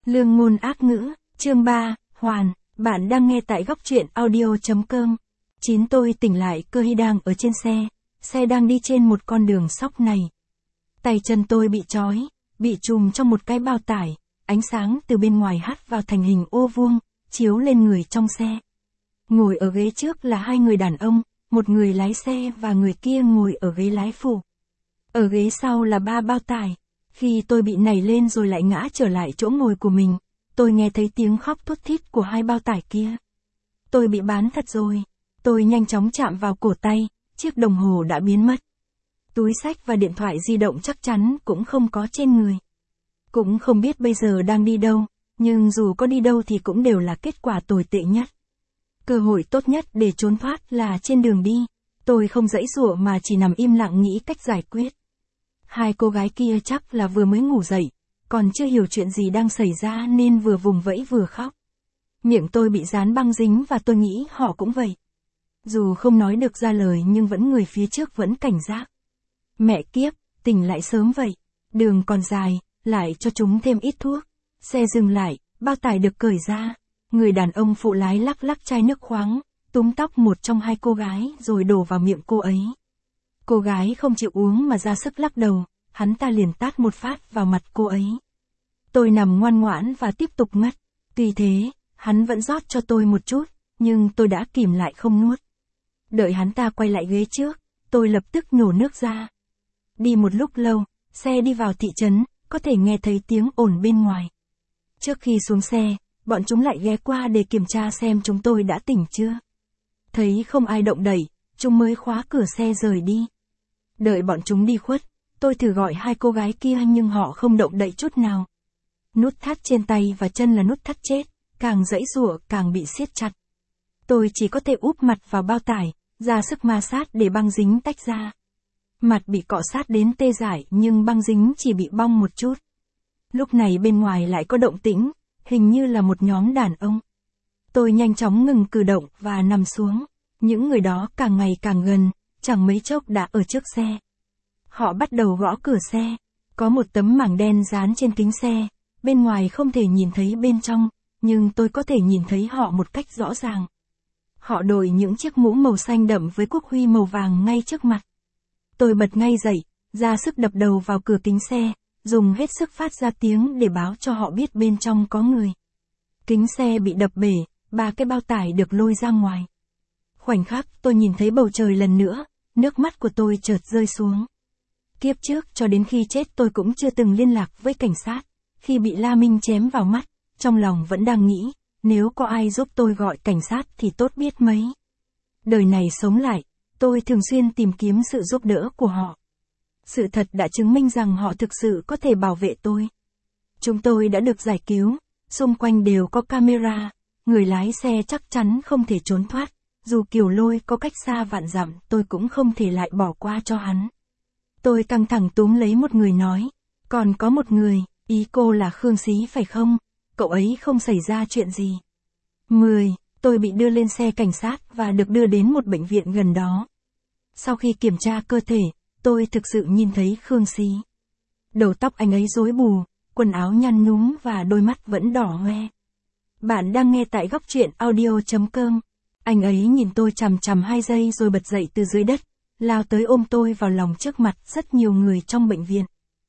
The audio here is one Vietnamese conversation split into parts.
Lương ngôn ác ngữ, chương 3, Hoàn, bạn đang nghe tại góc truyện audio.com. Tôi tỉnh lại, Cơ Hy đang ở trên xe đang đi trên một con đường sóc này. Tay chân tôi bị trói, bị trùm trong một cái bao tải, ánh sáng từ bên ngoài hắt vào thành hình ô vuông, chiếu lên người trong xe. Ngồi ở ghế trước là hai người đàn ông, một người lái xe và người kia ngồi ở ghế lái phụ. Ở ghế sau là 3 bao tải. Khi tôi bị nảy lên rồi lại ngã trở lại chỗ ngồi của mình, tôi nghe thấy tiếng khóc thút thít của hai bao tải kia. Tôi bị bán thật rồi. Tôi nhanh chóng chạm vào cổ tay, chiếc đồng hồ đã biến mất. Túi xách và điện thoại di động chắc chắn cũng không có trên người. Cũng không biết bây giờ đang đi đâu, nhưng dù có đi đâu thì cũng đều là kết quả tồi tệ nhất. Cơ hội tốt nhất để trốn thoát là trên đường đi. Tôi không giãy giụa mà chỉ nằm im lặng nghĩ cách giải quyết. Hai cô gái kia chắc là vừa mới ngủ dậy, còn chưa hiểu chuyện gì đang xảy ra nên vừa vùng vẫy vừa khóc. Miệng tôi bị dán băng dính và tôi nghĩ họ cũng vậy. Dù không nói được ra lời nhưng người phía trước vẫn cảnh giác. Mẹ kiếp, tỉnh lại sớm vậy. Đường còn dài, lại cho chúng thêm ít thuốc. Xe dừng lại, bao tải được cởi ra. Người đàn ông phụ lái lắc lắc chai nước khoáng, túm tóc một trong hai cô gái rồi đổ vào miệng cô ấy. Cô gái không chịu uống mà ra sức lắc đầu, hắn ta liền tát một phát vào mặt cô ấy. Tôi nằm ngoan ngoãn và tiếp tục ngất. Tuy thế, hắn vẫn rót cho tôi một chút, nhưng tôi đã kìm lại không nuốt. Đợi hắn ta quay lại ghế trước, tôi lập tức nhổ nước ra. Đi một lúc lâu, xe đi vào thị trấn, có thể nghe thấy tiếng ồn bên ngoài. Trước khi xuống xe, bọn chúng lại ghé qua để kiểm tra xem chúng tôi đã tỉnh chưa. Thấy không ai động đậy, chúng mới khóa cửa xe rời đi. Đợi bọn chúng đi khuất, tôi thử gọi hai cô gái kia nhưng họ không động đậy chút nào. Nút thắt trên tay và chân là nút thắt chết, càng giãy giụa càng bị siết chặt. Tôi chỉ có thể úp mặt vào bao tải, ra sức ma sát để băng dính tách ra. Mặt bị cọ sát đến tê dại nhưng băng dính chỉ bị bong một chút. Lúc này bên ngoài lại có động tĩnh, hình như là một nhóm đàn ông. Tôi nhanh chóng ngừng cử động và nằm xuống. Những người đó càng ngày càng gần, chẳng mấy chốc đã ở trước xe. Họ bắt đầu gõ cửa xe. Có một tấm mảng đen dán trên kính xe, bên ngoài không thể nhìn thấy bên trong, nhưng tôi có thể nhìn thấy họ một cách rõ ràng. Họ đội những chiếc mũ màu xanh đậm với quốc huy màu vàng ngay trước mặt. Tôi bật ngay dậy, ra sức đập đầu vào cửa kính xe, dùng hết sức phát ra tiếng để báo cho họ biết bên trong có người. Kính xe bị đập bể, 3 cái bao tải được lôi ra ngoài. Khoảnh khắc tôi nhìn thấy bầu trời lần nữa, nước mắt của tôi chợt rơi xuống. Kiếp trước cho đến khi chết tôi cũng chưa từng liên lạc với cảnh sát. Khi bị La Minh chém vào mắt, trong lòng vẫn đang nghĩ, nếu có ai giúp tôi gọi cảnh sát thì tốt biết mấy. Đời này sống lại, tôi thường xuyên tìm kiếm sự giúp đỡ của họ. Sự thật đã chứng minh rằng họ thực sự có thể bảo vệ tôi. Chúng tôi đã được giải cứu, xung quanh đều có camera, người lái xe chắc chắn không thể trốn thoát. Dù Kiều Lôi có cách xa vạn dặm tôi cũng không thể lại bỏ qua cho hắn. Tôi căng thẳng túm lấy một người nói, còn có một người, ý cô là Khương Xí phải không? Cậu ấy không xảy ra chuyện gì. 10. Tôi bị đưa lên xe cảnh sát và được đưa đến một bệnh viện gần đó. Sau khi kiểm tra cơ thể, tôi thực sự nhìn thấy Khương Xí. Đầu tóc anh ấy rối bù, quần áo nhăn nhúm và đôi mắt vẫn đỏ hoe. Bạn đang nghe tại góc truyện audio.com. Anh ấy nhìn tôi chằm chằm 2 giây rồi bật dậy từ dưới đất, lao tới ôm tôi vào lòng trước mặt rất nhiều người trong bệnh viện.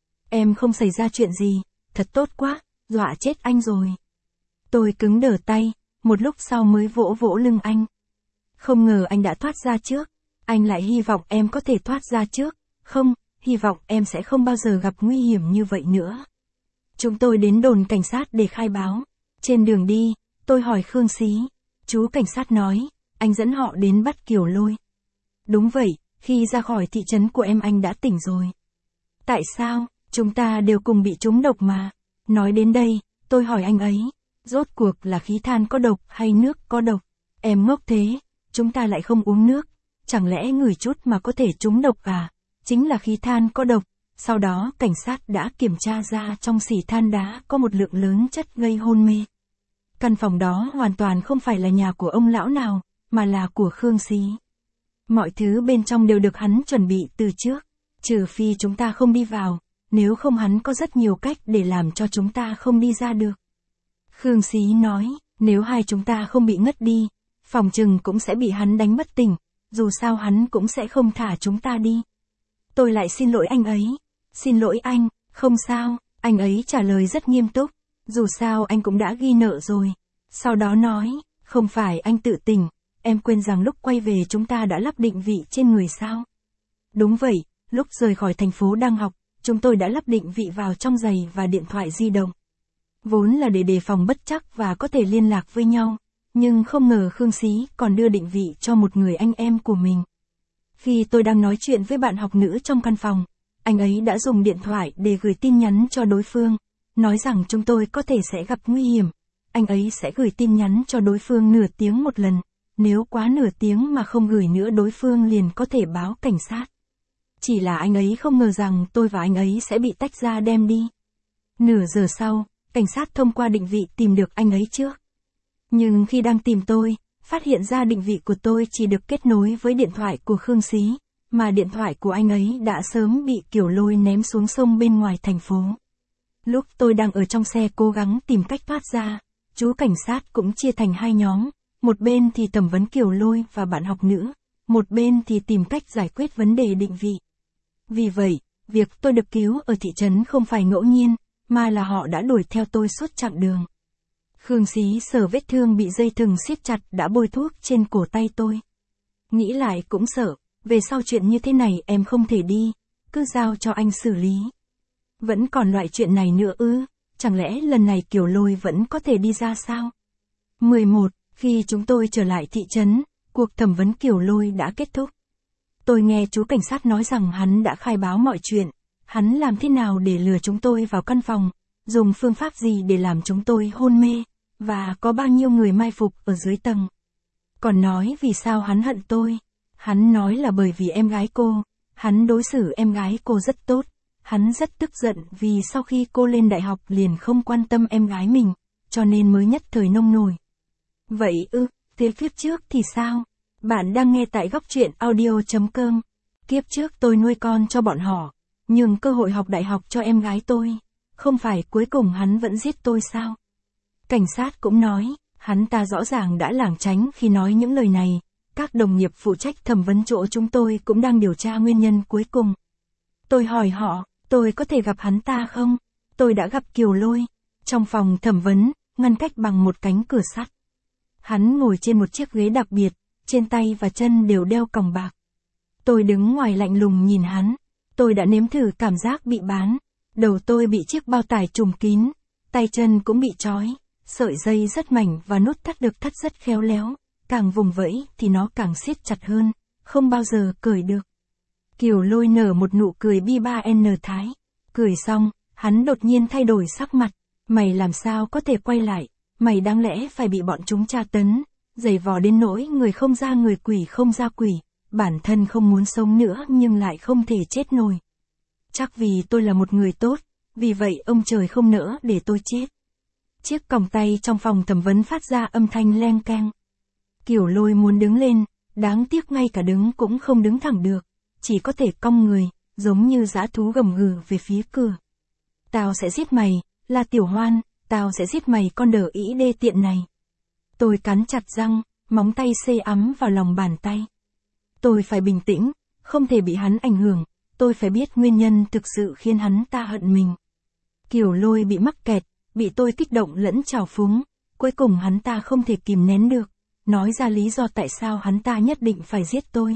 Em không xảy ra chuyện gì, thật tốt quá, dọa chết anh rồi. Tôi cứng đờ tay, một lúc sau mới vỗ vỗ lưng anh. Không ngờ anh đã thoát ra trước, anh lại hy vọng em có thể thoát ra trước, không, hy vọng em sẽ không bao giờ gặp nguy hiểm như vậy nữa. Chúng tôi đến đồn cảnh sát để khai báo. Trên đường đi, tôi hỏi Khương Xí. Chú cảnh sát nói, anh dẫn họ đến bắt Kiều Lôi. Đúng vậy, khi ra khỏi thị trấn của em anh đã tỉnh rồi. Tại sao, chúng ta đều cùng bị trúng độc mà. Nói đến đây, tôi hỏi anh ấy, rốt cuộc là khí than có độc hay nước có độc? Em ngốc thế, chúng ta lại không uống nước, chẳng lẽ ngửi chút mà có thể trúng độc à? Chính là khí than có độc. Sau đó cảnh sát đã kiểm tra ra trong xỉ than đá có một lượng lớn chất gây hôn mê. Căn phòng đó hoàn toàn không phải là nhà của ông lão nào, mà là của Khương Xí. Mọi thứ bên trong đều được hắn chuẩn bị từ trước, trừ phi chúng ta không đi vào, nếu không hắn có rất nhiều cách để làm cho chúng ta không đi ra được. Khương Xí nói, nếu hai chúng ta không bị ngất đi, phòng chừng cũng sẽ bị hắn đánh bất tỉnh, dù sao hắn cũng sẽ không thả chúng ta đi. Tôi lại xin lỗi anh ấy. Xin lỗi anh, không sao, anh ấy trả lời rất nghiêm túc, dù sao anh cũng đã ghi nợ rồi. Sau đó nói, không phải anh tự tỉnh, em quên rằng lúc quay về chúng ta đã lắp định vị trên người sao? Đúng vậy, lúc rời khỏi thành phố đang học, chúng tôi đã lắp định vị vào trong giày và điện thoại di động. Vốn là để đề phòng bất trắc và có thể liên lạc với nhau, nhưng không ngờ Khương Xí còn đưa định vị cho một người anh em của mình. Khi tôi đang nói chuyện với bạn học nữ trong căn phòng, anh ấy đã dùng điện thoại để gửi tin nhắn cho đối phương, nói rằng chúng tôi có thể sẽ gặp nguy hiểm. Anh ấy sẽ gửi tin nhắn cho đối phương nửa tiếng một lần, nếu quá nửa tiếng mà không gửi nữa đối phương liền có thể báo cảnh sát. Chỉ là anh ấy không ngờ rằng tôi và anh ấy sẽ bị tách ra đem đi. Nửa giờ sau, cảnh sát thông qua định vị tìm được anh ấy trước. Nhưng khi đang tìm tôi, phát hiện ra định vị của tôi chỉ được kết nối với điện thoại của Khương Xí, mà điện thoại của anh ấy đã sớm bị Kiều Lôi ném xuống sông bên ngoài thành phố. Lúc tôi đang ở trong xe cố gắng tìm cách thoát ra, chú cảnh sát cũng chia thành hai nhóm, một bên thì thẩm vấn Kiều Lôi và bạn học nữ, một bên thì tìm cách giải quyết vấn đề định vị. Vì vậy, việc tôi được cứu ở thị trấn không phải ngẫu nhiên, mà là họ đã đuổi theo tôi suốt chặng đường. Khương Xí sờ vết thương bị dây thừng siết chặt đã bôi thuốc trên cổ tay tôi. Nghĩ lại cũng sợ, về sau chuyện như thế này em không thể đi, cứ giao cho anh xử lý. Vẫn còn loại chuyện này nữa ư, chẳng lẽ lần này Kiều Lôi vẫn có thể đi ra sao? 11. Khi chúng tôi trở lại thị trấn, cuộc thẩm vấn Kiều Lôi đã kết thúc. Tôi nghe chú cảnh sát nói rằng hắn đã khai báo mọi chuyện, hắn làm thế nào để lừa chúng tôi vào căn phòng, dùng phương pháp gì để làm chúng tôi hôn mê, và có bao nhiêu người mai phục ở dưới tầng. Còn nói vì sao hắn hận tôi. Hắn nói là bởi vì em gái cô, hắn đối xử em gái cô rất tốt, hắn rất tức giận vì sau khi cô lên đại học liền không quan tâm em gái mình, cho nên mới nhất thời nông nổi. Vậy ư, thế kiếp trước thì sao? Bạn đang nghe tại góc truyện audio.com. Kiếp trước tôi nuôi con cho bọn họ, nhường cơ hội học đại học cho em gái tôi, không phải cuối cùng hắn vẫn giết tôi sao? Cảnh sát cũng nói, hắn ta rõ ràng đã lảng tránh khi nói những lời này. Các đồng nghiệp phụ trách thẩm vấn chỗ chúng tôi cũng đang điều tra nguyên nhân cuối cùng. Tôi hỏi họ, tôi có thể gặp hắn ta không? Tôi đã gặp Kiều Lôi. Trong phòng thẩm vấn, ngăn cách bằng một cánh cửa sắt. Hắn ngồi trên một chiếc ghế đặc biệt, trên tay và chân đều đeo còng bạc. Tôi đứng ngoài lạnh lùng nhìn hắn. Tôi đã nếm thử cảm giác bị bán. Đầu tôi bị chiếc bao tải trùm kín, tay chân cũng bị trói, sợi dây rất mảnh và nút thắt được thắt rất khéo léo. Càng vùng vẫy thì nó càng siết chặt hơn, không bao giờ cởi được. Kiều Lôi nở một nụ cười bi ba n thái. Cười xong, hắn đột nhiên thay đổi sắc mặt. Mày làm sao có thể quay lại, mày đáng lẽ phải bị bọn chúng tra tấn, giày vò đến nỗi người không ra người quỷ không ra quỷ, bản thân không muốn sống nữa nhưng lại không thể chết nổi. Chắc vì tôi là một người tốt, vì vậy ông trời không nỡ để tôi chết. Chiếc còng tay trong phòng thẩm vấn phát ra âm thanh leng keng. Kiều Lôi muốn đứng lên, đáng tiếc ngay cả đứng cũng không đứng thẳng được, chỉ có thể cong người, giống như dã thú gầm gừ về phía cửa. Tao sẽ giết mày, là Tiểu Hoan, tao sẽ giết mày con đờ ĩ đê tiện này. Tôi cắn chặt răng, móng tay sê ấm vào lòng bàn tay. Tôi phải bình tĩnh, không thể bị hắn ảnh hưởng, tôi phải biết nguyên nhân thực sự khiến hắn ta hận mình. Kiều Lôi bị mắc kẹt, bị tôi kích động lẫn trào phúng, cuối cùng hắn ta không thể kìm nén được. Nói ra lý do tại sao hắn ta nhất định phải giết tôi.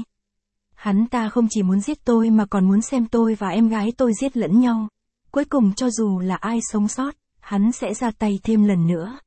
Hắn ta không chỉ muốn giết tôi mà còn muốn xem tôi và em gái tôi giết lẫn nhau. Cuối cùng cho dù là ai sống sót, hắn sẽ ra tay thêm lần nữa.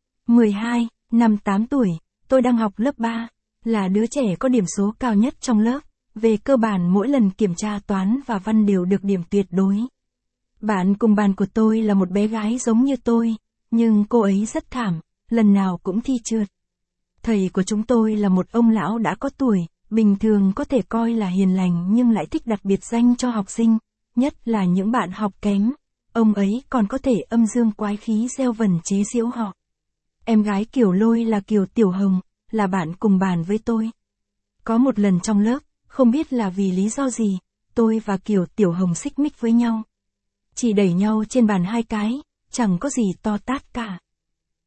12, năm 8 tuổi, tôi đang học lớp 3, là đứa trẻ có điểm số cao nhất trong lớp. Về cơ bản mỗi lần kiểm tra toán và văn đều được điểm tuyệt đối. Bạn cùng bàn của tôi là một bé gái giống như tôi, nhưng cô ấy rất thảm, lần nào cũng thi trượt. Thầy của chúng tôi là một ông lão đã có tuổi, bình thường có thể coi là hiền lành nhưng lại thích đặt biệt danh cho học sinh, nhất là những bạn học kém. Ông ấy còn có thể âm dương quái khí gieo vần chế giễu họ. Em gái Kiều Lôi là Kiều Tiểu Hồng, là bạn cùng bàn với tôi. Có một lần trong lớp, không biết là vì lý do gì, tôi và Kiều Tiểu Hồng xích mích với nhau. Chỉ đẩy nhau trên bàn 2 cái, chẳng có gì to tát cả.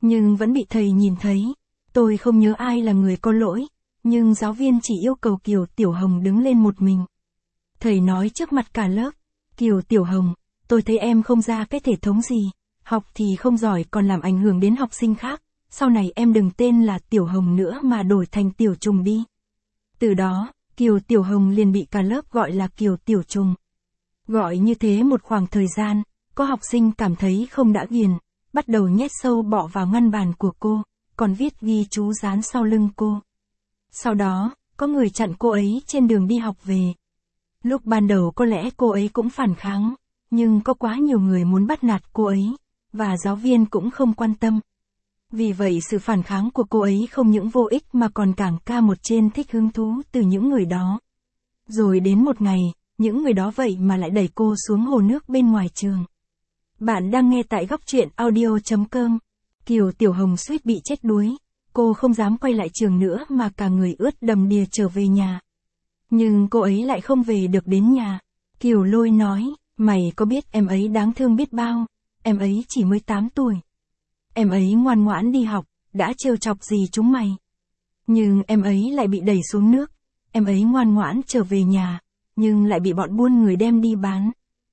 nhưng vẫn bị thầy nhìn thấy. Tôi không nhớ ai là người có lỗi, nhưng giáo viên chỉ yêu cầu Kiều Tiểu Hồng đứng lên một mình. Thầy nói trước mặt cả lớp, Kiều Tiểu Hồng, tôi thấy em không ra cái thể thống gì, học thì không giỏi còn làm ảnh hưởng đến học sinh khác, sau này em đừng tên là Tiểu Hồng nữa mà đổi thành Tiểu Trùng đi. Từ đó, Kiều Tiểu Hồng liền bị cả lớp gọi là Kiều Tiểu Trùng. Gọi như thế một khoảng thời gian, có học sinh cảm thấy không đã ghiền, bắt đầu nhét sâu bọ vào ngăn bàn của cô, còn viết ghi chú dán sau lưng cô. Sau đó, có người chặn cô ấy trên đường đi học về. Lúc ban đầu có lẽ cô ấy cũng phản kháng, nhưng có quá nhiều người muốn bắt nạt cô ấy, và giáo viên cũng không quan tâm. Vì vậy sự phản kháng của cô ấy không những vô ích mà còn càng ca một trên thích hứng thú từ những người đó. Rồi đến một ngày, những người đó vậy mà lại đẩy cô xuống hồ nước bên ngoài trường. Bạn đang nghe tại góc truyện audio.com. Kiều Tiểu Hồng suýt bị chết đuối. Cô không dám quay lại trường nữa mà cả người ướt đầm đìa trở về nhà. Nhưng cô ấy lại không về được đến nhà. Kiều Lôi nói, mày có biết em ấy đáng thương biết bao, em ấy chỉ mới 8 tuổi. Em ấy ngoan ngoãn đi học, đã trêu chọc gì chúng mày. Nhưng em ấy lại bị đẩy xuống nước, em ấy ngoan ngoãn trở về nhà, nhưng lại bị bọn buôn người đem đi bán.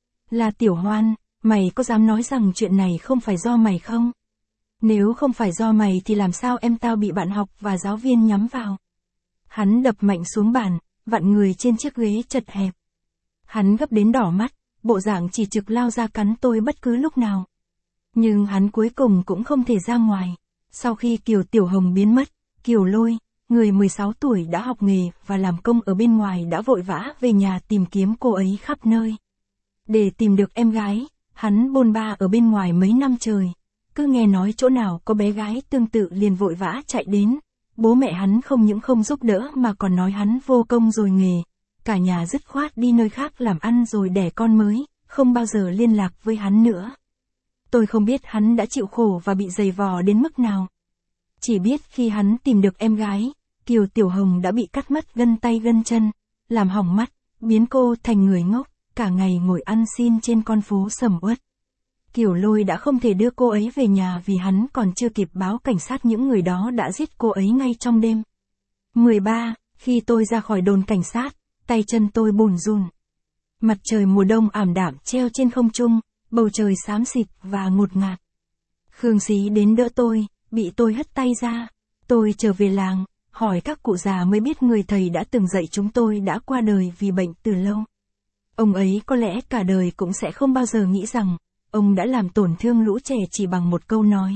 Là Tiểu Hoan, mày có dám nói rằng chuyện này không phải do mày không? Nếu không phải do mày thì làm sao em tao bị bạn học và giáo viên nhắm vào? Hắn đập mạnh xuống bàn, vặn người trên chiếc ghế chật hẹp. Hắn gấp đến đỏ mắt, bộ dạng chỉ trực lao ra cắn tôi bất cứ lúc nào. Nhưng hắn cuối cùng cũng không thể ra ngoài. Sau khi Kiều Tiểu Hồng biến mất, Kiều Lôi, người 16 tuổi đã học nghề và làm công ở bên ngoài đã vội vã về nhà tìm kiếm cô ấy khắp nơi. Để tìm được em gái, hắn bôn ba ở bên ngoài mấy năm trời. Cứ nghe nói chỗ nào có bé gái tương tự liền vội vã chạy đến. Bố mẹ hắn không những không giúp đỡ mà còn nói hắn vô công rồi nghề. Cả nhà dứt khoát đi nơi khác làm ăn rồi đẻ con mới, không bao giờ liên lạc với hắn nữa. Tôi không biết hắn đã chịu khổ và bị giày vò đến mức nào. Chỉ biết khi hắn tìm được em gái, Kiều Tiểu Hồng đã bị cắt mất gân tay gân chân, làm hỏng mắt, biến cô thành người ngốc, cả ngày ngồi ăn xin trên con phố sầm uất. Kiều Lôi đã không thể đưa cô ấy về nhà vì hắn còn chưa kịp báo cảnh sát những người đó đã giết cô ấy ngay trong đêm. 13. Khi tôi ra khỏi đồn cảnh sát, tay chân tôi bùn rùn. Mặt trời mùa đông ảm đạm treo trên không trung, bầu trời xám xịt và ngột ngạt. Khương Xí đến đỡ tôi, bị tôi hất tay ra. Tôi trở về làng, hỏi các cụ già mới biết người thầy đã từng dạy chúng tôi đã qua đời vì bệnh từ lâu. Ông ấy có lẽ cả đời cũng sẽ không bao giờ nghĩ rằng, ông đã làm tổn thương lũ trẻ chỉ bằng một câu nói.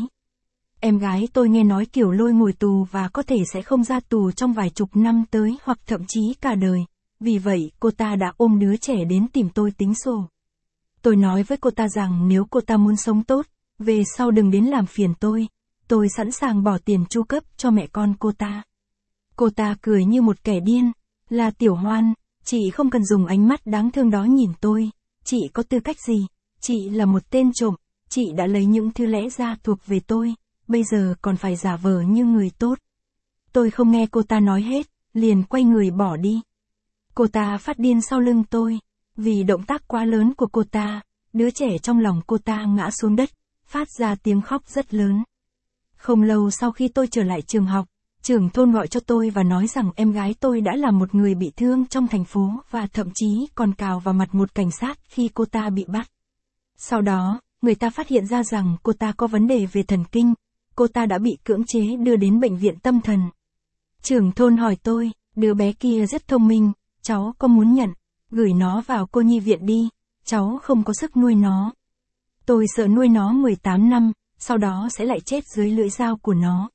Em gái tôi nghe nói Kiều Lôi ngồi tù và có thể sẽ không ra tù trong vài chục năm tới hoặc thậm chí cả đời. Vì vậy, cô ta đã ôm đứa trẻ đến tìm tôi tính sổ. Tôi nói với cô ta rằng nếu cô ta muốn sống tốt, về sau đừng đến làm phiền tôi sẵn sàng bỏ tiền chu cấp cho mẹ con cô ta. Cô ta cười như một kẻ điên, là Tiểu Hoan, chị không cần dùng ánh mắt đáng thương đó nhìn tôi, chị có tư cách gì, chị là một tên trộm, chị đã lấy những thứ lẽ ra thuộc về tôi, bây giờ còn phải giả vờ như người tốt. Tôi không nghe cô ta nói hết, liền quay người bỏ đi. Cô ta phát điên sau lưng tôi, vì động tác quá lớn của cô ta, đứa trẻ trong lòng cô ta ngã xuống đất, phát ra tiếng khóc rất lớn. Không lâu sau khi tôi trở lại trường học, trưởng thôn gọi cho tôi và nói rằng em gái tôi đã là một người bị thương trong thành phố và thậm chí còn cào vào mặt một cảnh sát khi cô ta bị bắt. Sau đó, người ta phát hiện ra rằng cô ta có vấn đề về thần kinh, cô ta đã bị cưỡng chế đưa đến bệnh viện tâm thần. Trưởng thôn hỏi tôi, đứa bé kia rất thông minh, cháu có muốn nhận, gửi nó vào cô nhi viện đi, cháu không có sức nuôi nó. Tôi sợ nuôi nó 18 năm, sau đó sẽ lại chết dưới lưỡi dao của nó.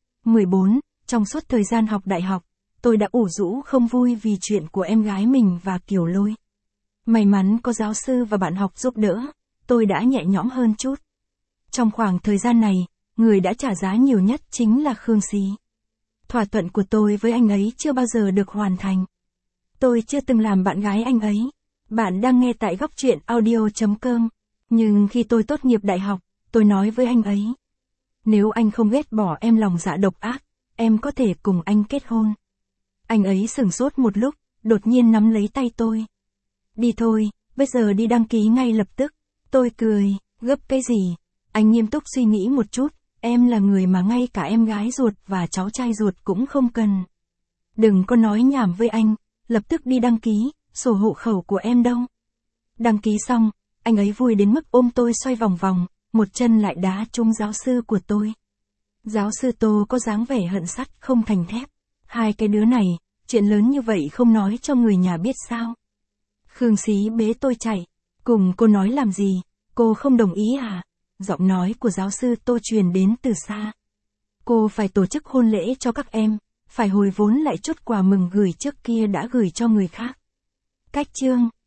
14. Trong suốt thời gian học đại học, tôi đã ủ rũ không vui vì chuyện của em gái mình và Kiều Lôi. May mắn có giáo sư và bạn học giúp đỡ, tôi đã nhẹ nhõm hơn chút. Trong khoảng thời gian này, người đã trả giá nhiều nhất chính là Khương Xí. Thỏa thuận của tôi với anh ấy chưa bao giờ được hoàn thành. Tôi chưa từng làm bạn gái anh ấy. Bạn đang nghe tại góc truyện audio.com. Nhưng khi tôi tốt nghiệp đại học, tôi nói với anh ấy. Nếu anh không ghét bỏ em lòng dạ độc ác, em có thể cùng anh kết hôn. Anh ấy sửng sốt một lúc, đột nhiên nắm lấy tay tôi. Đi thôi, bây giờ đi đăng ký ngay lập tức. Tôi cười, gấp cái gì? Anh nghiêm túc suy nghĩ một chút, Em là người mà ngay cả em gái ruột và cháu trai ruột cũng không cần. Đừng có nói nhảm với anh, lập tức đi đăng ký, sổ hộ khẩu của em đâu. Đăng ký xong, anh ấy vui đến mức ôm tôi xoay vòng vòng, một chân lại đá trúng giáo sư của tôi. Giáo sư Tô có dáng vẻ hận sắt không thành thép. Hai cái đứa này, chuyện lớn như vậy không nói cho người nhà biết sao. Khương Xí bế tôi chạy. Cùng cô nói làm gì, cô không đồng ý à? Giọng nói của giáo sư Tô truyền đến từ xa. Cô phải tổ chức hôn lễ cho các em, phải hồi vốn lại chút quà mừng gửi trước kia đã gửi cho người khác. Cách chương